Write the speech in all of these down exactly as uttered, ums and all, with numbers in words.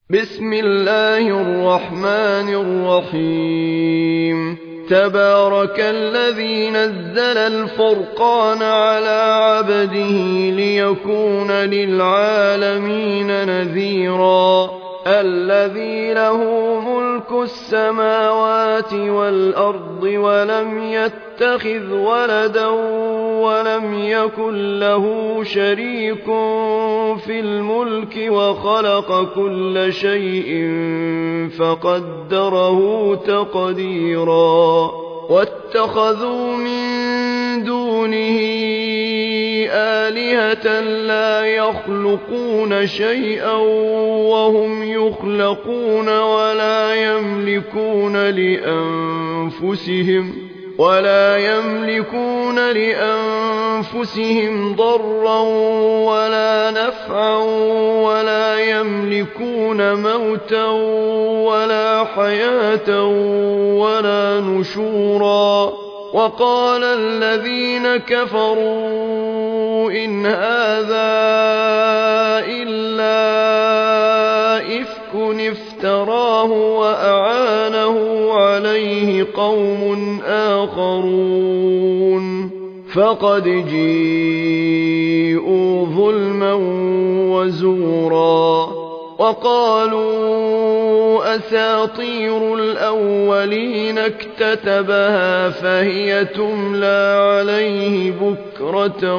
بسم الله الرحمن الرحيم تبارك الذي نزل الفرقان على عبده ليكون للعالمين نذيرا الذي له ملك السماوات والأرض ولم يتخذ ولدا ولم يكن له شريك في الملك وخلق كل شيء فقدره تقديرا واتخذوا من دونه آلهة لا يخلقون شيئا وهم يخلقون ولا يملكون لأنفسهم ولا يملكون لأنفسهم ضرا ولا نفعا ولا يملكون موتا ولا حياة ولا نشورا وقال الذين كفروا إن هذا إلا إفك افتراه وأعانه عليه قوم آخرون فقد جيءوا ظلما وزورا وقالوا أساطير الأولين اكتتبها فهي تملى عليه بكرة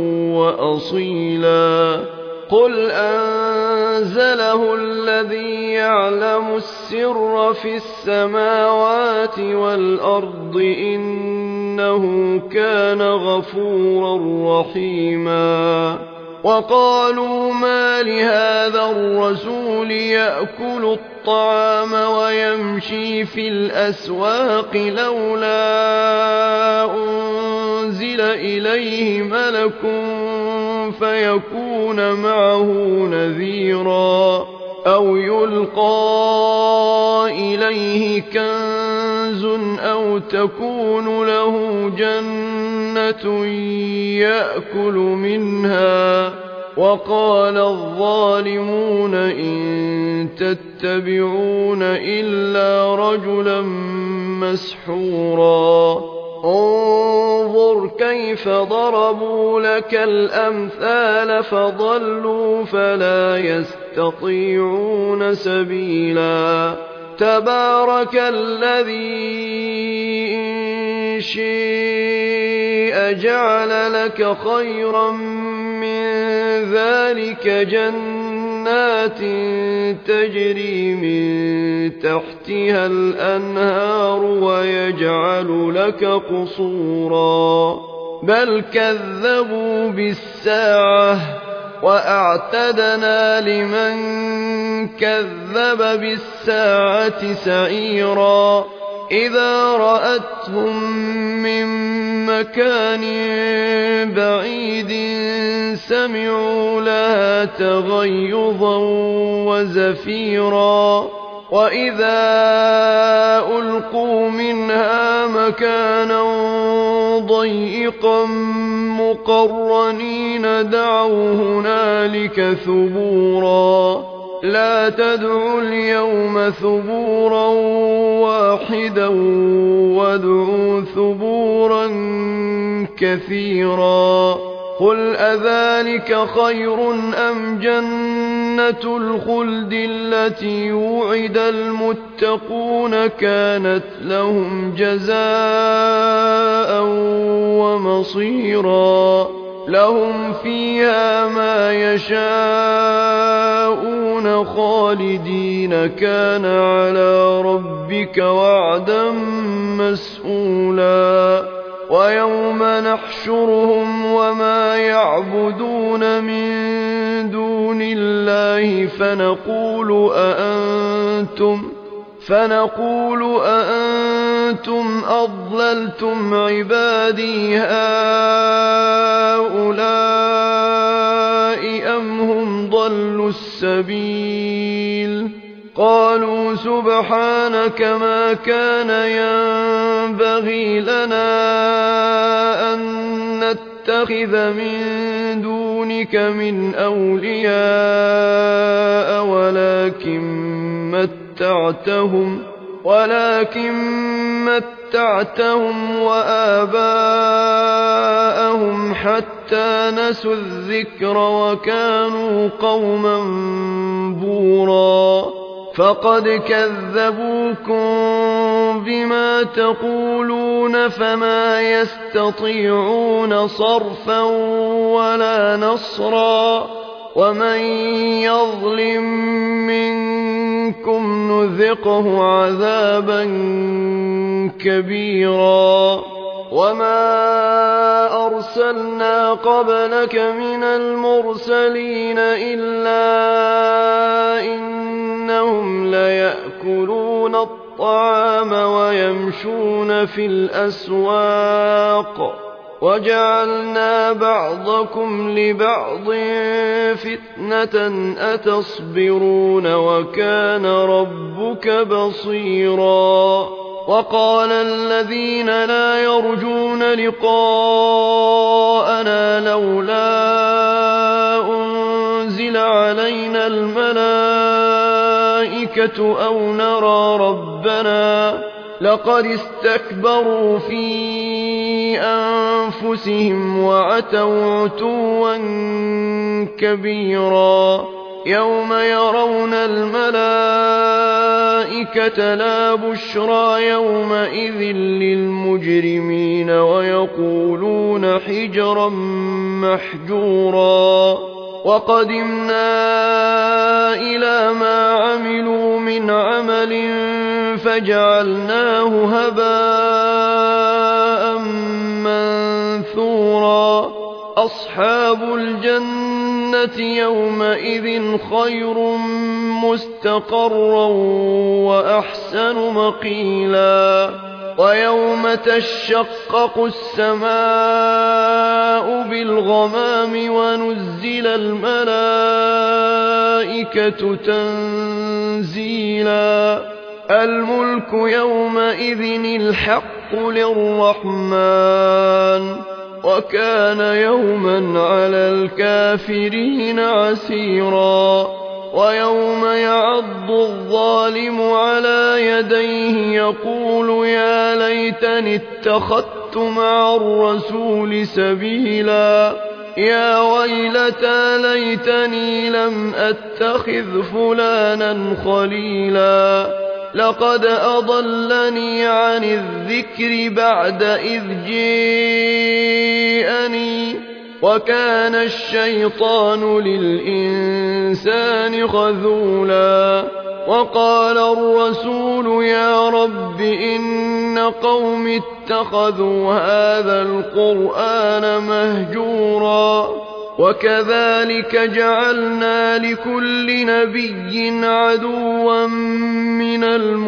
وأصيلا قل أنزله الذي يعلم السر في السماوات والأرض إنه كان غفورا رحيما وقالوا ما لهذا الرسول يأكل الطعام ويمشي في الأسواق لولا أنزل إليه ملك فيكون معه نذيرا أو يلقى إليه كنز أو تكون له جنة يأكل منها وقال الظالمون إن تتبعون إلا رجلا مسحورا انظر كيف ضربوا لك الأمثال فضلوا فلا يستطيعون سبيلا تبارك الذي إن شاء جعل لك خيرا من ذلك جنات تجري من تحتها الأنهار ويجعل لك قصورا بل كذبوا بالساعة وأعتدنا لمن كذب بالساعة سعيرا إذا رأتهم من مكان بعيد سمعوا لها تغيظا وزفيرا وإذا ألقوا منها مكانا ضيقا مقرنين دعوا هنالك ثبورا لا تدعوا اليوم ثبورا واحدا وادعوا ثبورا كثيرا قل أذلك خير أم جنة الخلد التي وعد المتقون كانت لهم جزاء ومصيرا لهم فيها ما يشاءون خالدين كان على ربك وعدا مسئولا ويوم نحشرهم وما يعبدون من دون الله فنقول أأنتم فنقول أأنتم أضللتم عبادي هؤلاء أم هم ضلوا السبيل قالوا سبحانك ما كان ينبغي لنا أن نتخذ من دون دونك من أولياء ولكن متعتهم ولكن متعتهم وآباءهم حتى نسوا الذكر وكانوا قوما بورا فقد كذبوكم بما تقولون فما يستطيعون صرفا ولا نصرا ومن يظلم منكم نذقه عذابا كبيرا وما أرسلنا قبلك من المرسلين إلا إنهم ليأكلون الطعام ويمشون في الأسواق وجعلنا بعضكم لبعض فتنة أتصبرون وكان ربك بصيرا وقال الذين لا يرجون لقاءنا لولا أنزل علينا الملائكة أو نرى ربنا لقد استكبروا في أنفسهم وعتوا عتوا كبيرا يوم يرون الملائكة لا بشرى يومئذ للمجرمين ويقولون حجرا محجورا وقدمنا إلى ما عملوا من عمل فجعلناه هباء منثورا أصحاب الجنة يومئذ خير مستقرا وأحسن مقيلا ويوم تشقق السماء بالغمام ونزل الملائكة تنزيلا الملك يومئذ الحق للرحمن وكان يوما على الكافرين عسيرا ويوم يعض الظالم على يديه يقول يا ليتني اتخذت مع الرسول سبيلا يا ويلتى ليتني لم أتخذ فلانا خليلا لقد أضلني عن الذكر بعد إذ جاءني وكان الشيطان للإنسان خذولا وقال الرسول يا رب إن قوم اتخذوا هذا القرآن مهجورا وكذلك جعلنا لكل نبي عدوا من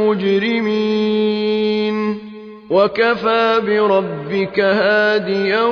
المجرمين وكفى بربك هاديا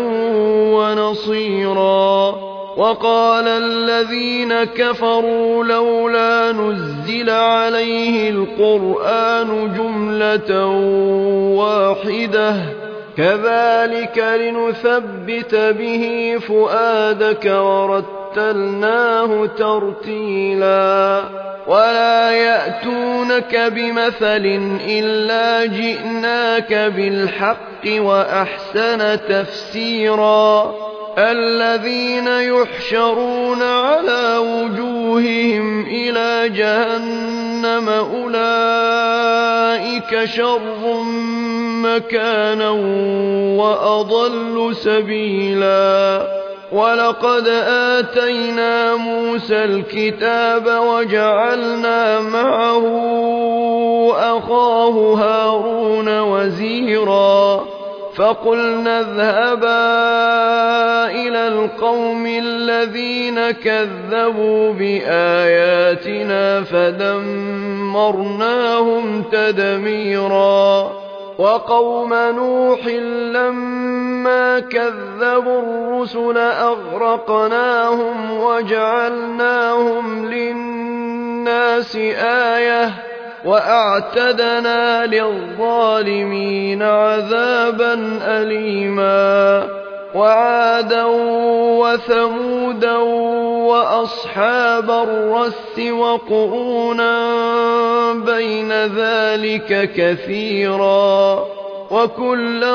ونصيرا وقال الذين كفروا لولا نزل عليه القرآن جملة واحدة كذلك لنثبت به فؤادك ورتلناه ترتيلا ولا يأتونك بمثل إلا جئناك بالحق وأحسن تفسيرا الذين يحشرون على وجوههم إلى جهنم أولئك شر مكانا وأضل سبيلا ولقد آتينا موسى الكتاب وجعلنا معه أخاه هارون وزيرا فقلنا اذهبا إلى القوم الذين كذبوا بآياتنا فدمرناهم تدميرا وقوم نوح لما كذبوا الرسل أغرقناهم وجعلناهم للناس آية وأعتدنا للظالمين عذابا أليما وعادا وثمودا وأصحاب الرس وقرونا بين ذلك كثيرا وكلا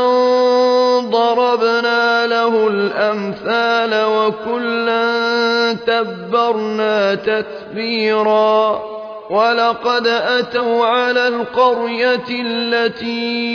ضربنا له الأمثال وكلا تبرنا تتبيرا ولقد أتوا على القرية التي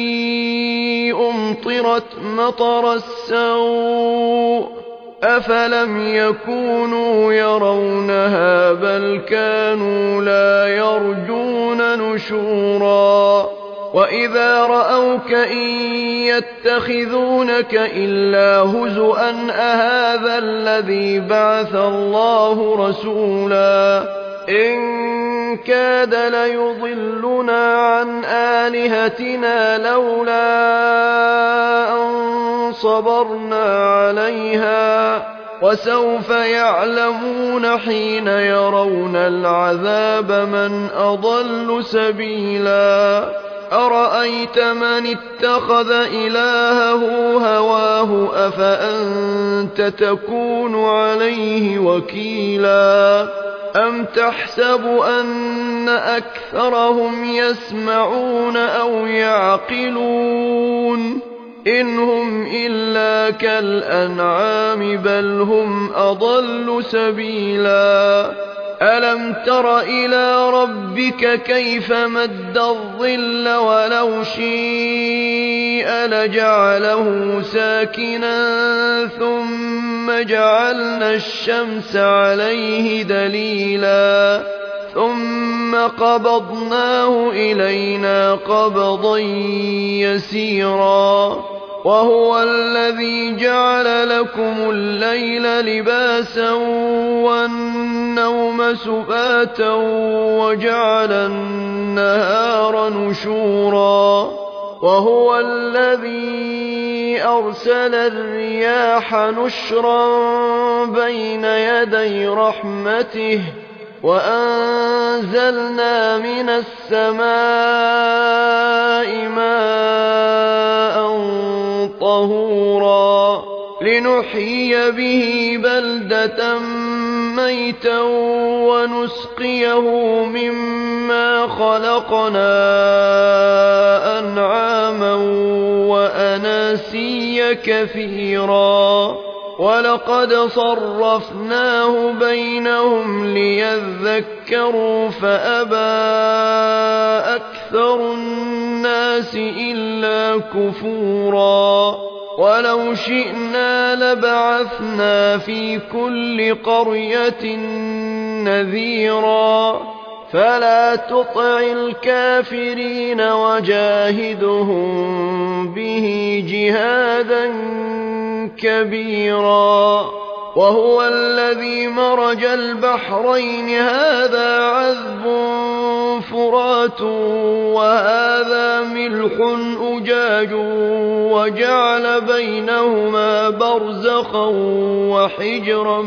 أمطرت مطر السوء أفلم يكونوا يرونها بل كانوا لا يرجون نشورا وإذا رأوك إن يتخذونك إلا هزؤا أهذا الذي بعث الله رسولا إن كاد ليضلنا عن آلهتنا لولا أن صبرنا عليها وسوف يعلمون حين يرون العذاب من أضل سبيلا أرأيت من اتخذ إلهه هواه أفأنت تكون عليه وكيلا أم تحسب أن أكثرهم يسمعون أو يعقلون إن هم إلا كالأنعام بل هم أضل سبيلا ألم تر إلى ربك كيف مد الظل ولو شيء لجعله ساكنا ثم جعلنا الشمس عليه دليلا ثم قبضناه إلينا قبضا يسيرا وهو الذي جعل لكم الليل لباسا والنوم سباتا وجعل النهار نشورا وهو الذي أرسل الرياح نشرا بين يدي رحمته وأنزلنا من السماء ماء طهورا لنحيي به بلدة ميتا ونسقيه مما خلقنا أنعاما وأناسيا كثيرا ولقد صرفناه بينهم ليذكروا فأبى أكثر الناس إلا كفورا ولو شئنا لبعثنا في كل قرية نذيرا فلا تطع الكافرين وجاهدهم به جهادا كبيرا وهو الذي مرج البحرين هذا عذب فرات وهذا ملح أجاج وجعل بينهما برزخا وحجرا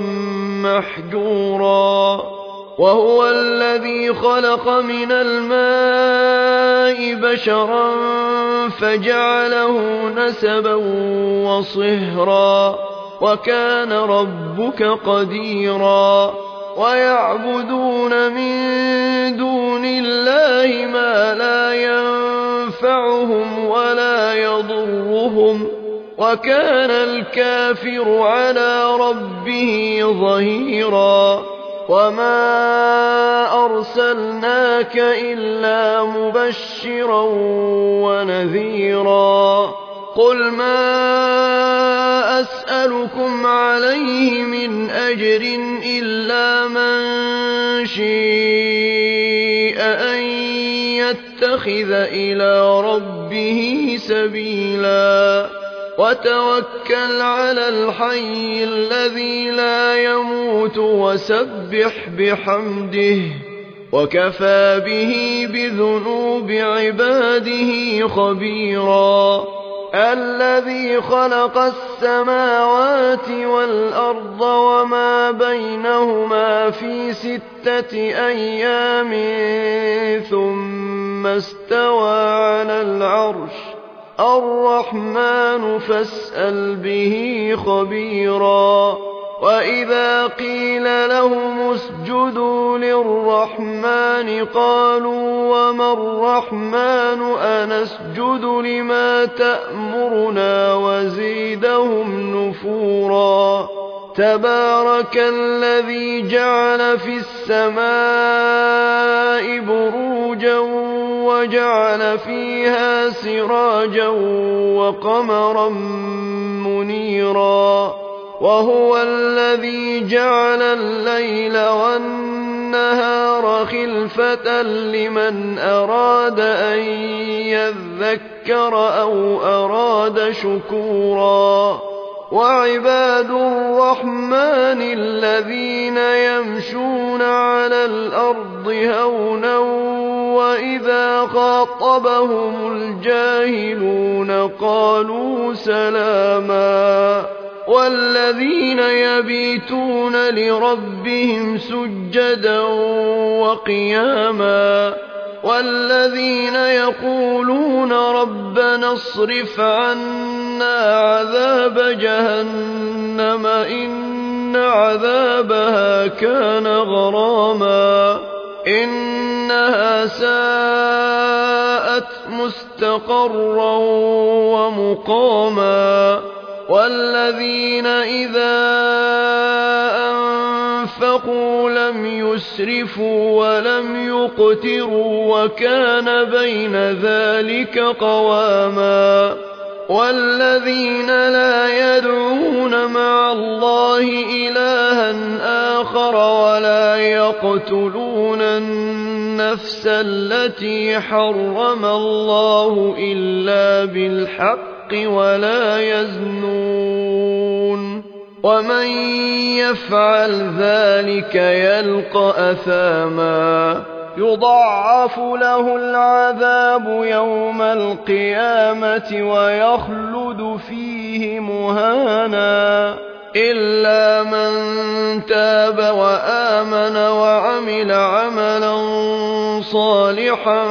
محجورا وهو الذي خلق من الماء بشرا فجعله نسبا وصهرا وكان ربك قديرا ويعبدون من دون الله ما لا ينفعهم ولا يضرهم وكان الكافر على ربه ظهيرا وما أرسلناك إلا مبشرا ونذيرا قل ما أسألكم عليه من أجر إلا من شاء أن يتخذ إلى ربه سبيلا وتوكل على الحي الذي لا يموت وسبح بحمده وكفى به بذنوب عباده خبيرا الذي خلق السماوات والأرض وما بينهما في ستة أيام ثم استوى على العرش الرحمن فاسأل به خبيرا وإذا قيل لهم اسجدوا للرحمن قالوا وما الرحمن أنسجد لما تأمرنا وزيدهم نفورا تبارك الذي جعل في السماء بروجا وجعل فيها سراجا وقمرا منيرا وهو الذي جعل الليل والنهار خلفة لمن أراد أن يذكر أو أراد شكورا وعباد الرحمن الذين يمشون على الأرض هونا وإذا خاطبهم الجاهلون قالوا سلاما والذين يبيتون لربهم سجدا وقياما والذين يقولون ربنا اصرف عنا عذاب جهنم إن عذابها كان غراما إنها ساءت مستقرا ومقاما والذين إذا أنفقوا لم يسرفوا ولم يقتروا وكان بين ذلك قواما والذين لا يدعون مع الله إلها آخر ولا يقتلون النفس التي حرم الله إلا بالحق ولا يزنون ومن يفعل ذلك يلقى أثاما يضاعف له العذاب يوم القيامة ويخلد فيه مهانا إلا من تاب وآمن وعمل عملا صالحا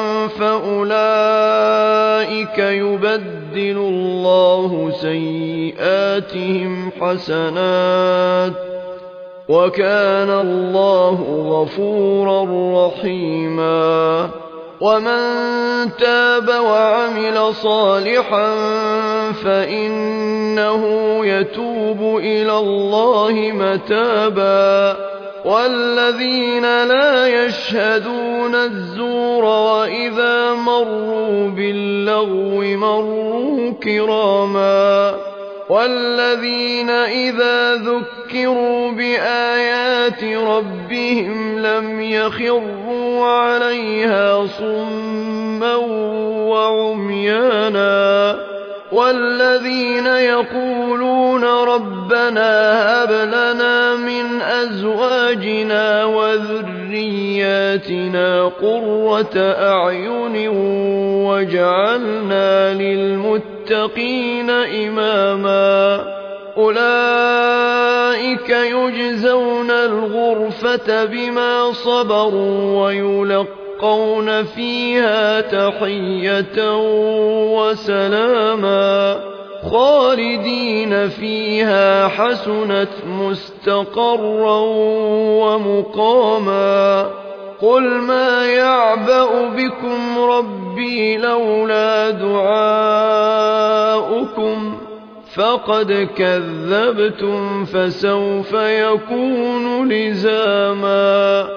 فأولئك يبدل الله سيئاتهم حسنات وكان الله غفورا رحيما ومن تاب وعمل صالحا فإنه يتوب إلى الله متابا والذين لا يشهدون الزور وإذا مروا باللغو مروا كراما والذين إذا ذكروا بآيات ربهم لم يخروا عليها صما وعميانا والذين يقولون ربنا هب لنا من أزواجنا وذرياتنا قرة أعين واجعلنا للمتقين إماما أولئك يجزون الغرفة بما صبروا ويلقون فيها تحية وسلاما خالدين فيها حسنت مستقرا ومقاما قل ما يعبأ بكم ربي لولا دعاؤكم فقد كذبتم فسوف يكون لزاما